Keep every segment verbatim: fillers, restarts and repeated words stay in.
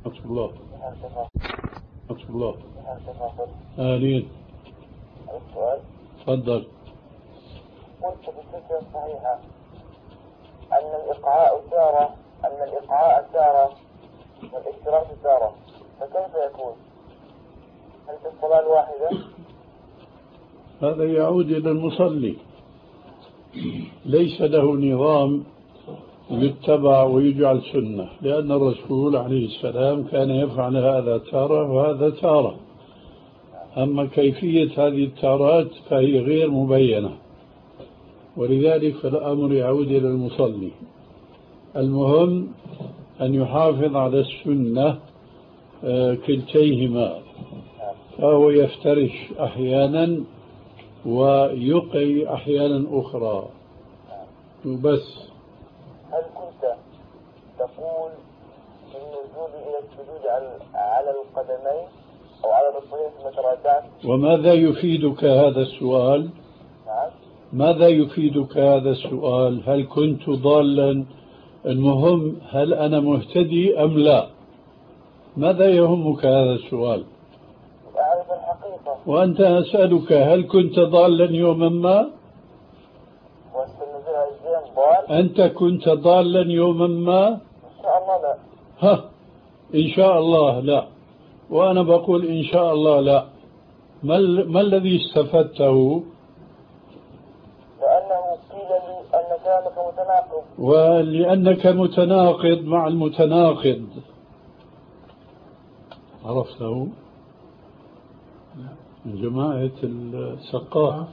ورحمة الله. ورحمة الله. أهلين. السؤال. تفضل. قلت بالفكرة الصحيحة أن الإقعاء تارة أن الإقعاء تارة والافتراس تارة، فكيف يكون؟ هل في الصلاة الواحدة؟ هذا يعود إلى المصلي، ليس له نظام يتبع ويجعل سنة، لأن الرسول عليه السلام كان يفعل هذا تارة وهذا تارة. أما كيفية هذه التارات فهي غير مبينة، ولذلك فالأمر يعود إلى المصلي. المهم أن يحافظ على السنة كلتيهما، فهو يفترش أحيانا ويقي أحيانا أخرى بس. هل كنت تقول بالنزول إلى السجود على القدمين أو على الركبتين ثم تراجعت؟ وماذا يفيدك هذا السؤال؟ نعم. ماذا يفيدك هذا السؤال؟ هل كنت ضالا؟ المهم هل أنا مهتدي أم لا؟ ماذا يهمك هذا السؤال؟ أعرف الحقيقة. وأنت أسألك هل كنت ضالا يوما ما؟ أنت كنت ضالا يوما ما؟ إن شاء الله لا. ها، إن شاء الله لا، وأنا بقول إن شاء الله لا. ما, ما الذي استفدته؟ لأنه قيل لي أن كلامك متناقض. ولأنك متناقض مع المتناقض. عرفته؟ من جماعة السقاف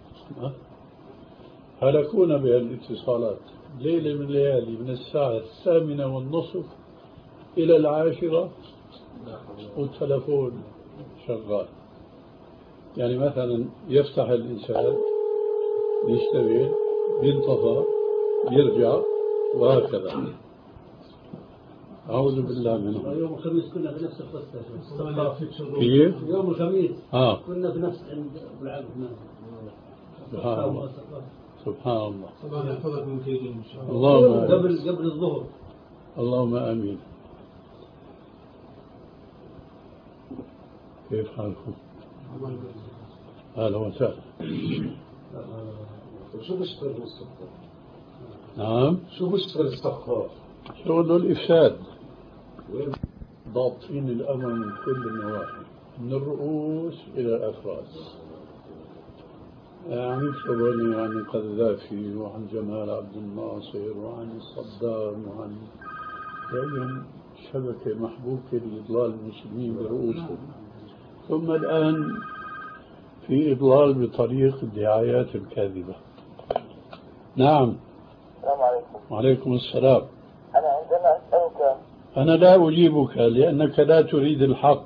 هلكونا بهالاتصالات ليلة من الليالي، من الساعة الثامنة والنصف إلى العاشرة والتلفون شغال. يعني مثلا يفتح الإنسان يشتغل ينطفى يرجع وهكذا. أعوذ بالله منه. يوم الخميس كنا في نفس القصة. كيف؟ يوم الخميس آه. كنا في نفس عند أبو العبد. سبحان الله. سبحان الله. الله يحفظك من كيدهم إن شاء الله. اللهم قبل قبل الظهر. اللهم آمين. كيف حالكم؟ أهلا وسهلا. شو بيشتغل السقاف؟ نعم. شو بيشتغل السقاف؟ شغل الإفساد، ضابطين الأمن من كل النواحي، من الرؤوس إلى الأفراد. عن شغلني عن القذافي وعن جمال عبد الناصر وعن صدام وعن يعني شبكة محبوكة لإضلال المسلمين برؤوسهم، ثم الآن في إضلال بطريق الدعايات الكاذبة. نعم. السلام عليكم. وعليكم السلام. أنا عندما أسألك. أنا لا أجيبك لأنك لا تريد الحق.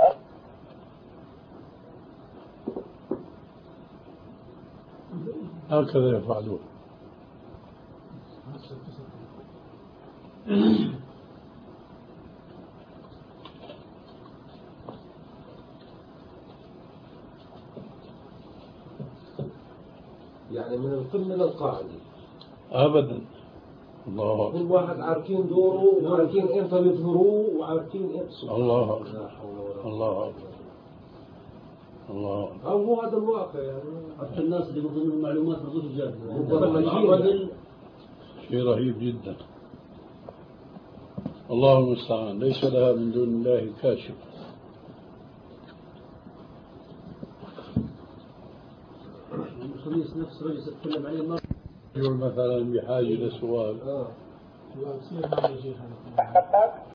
هكذا يفعلون. يعني من القمة للقاعدة أبدا. الله كل واحد عارفين دوره وعارفين امتى يظهروه وعارفين امتى. الله الله الله. أو هو هذا الواقع يعني. حتى الناس اللي بيظنوا المعلومات بيظنوا جاهزة. شيء رهيب جدا. الله المستعان، ليس لها من دون الله كاشف. الخميس نفس رجل تتكلم عليه مرة. مثلا بحاجة لسؤال. آه.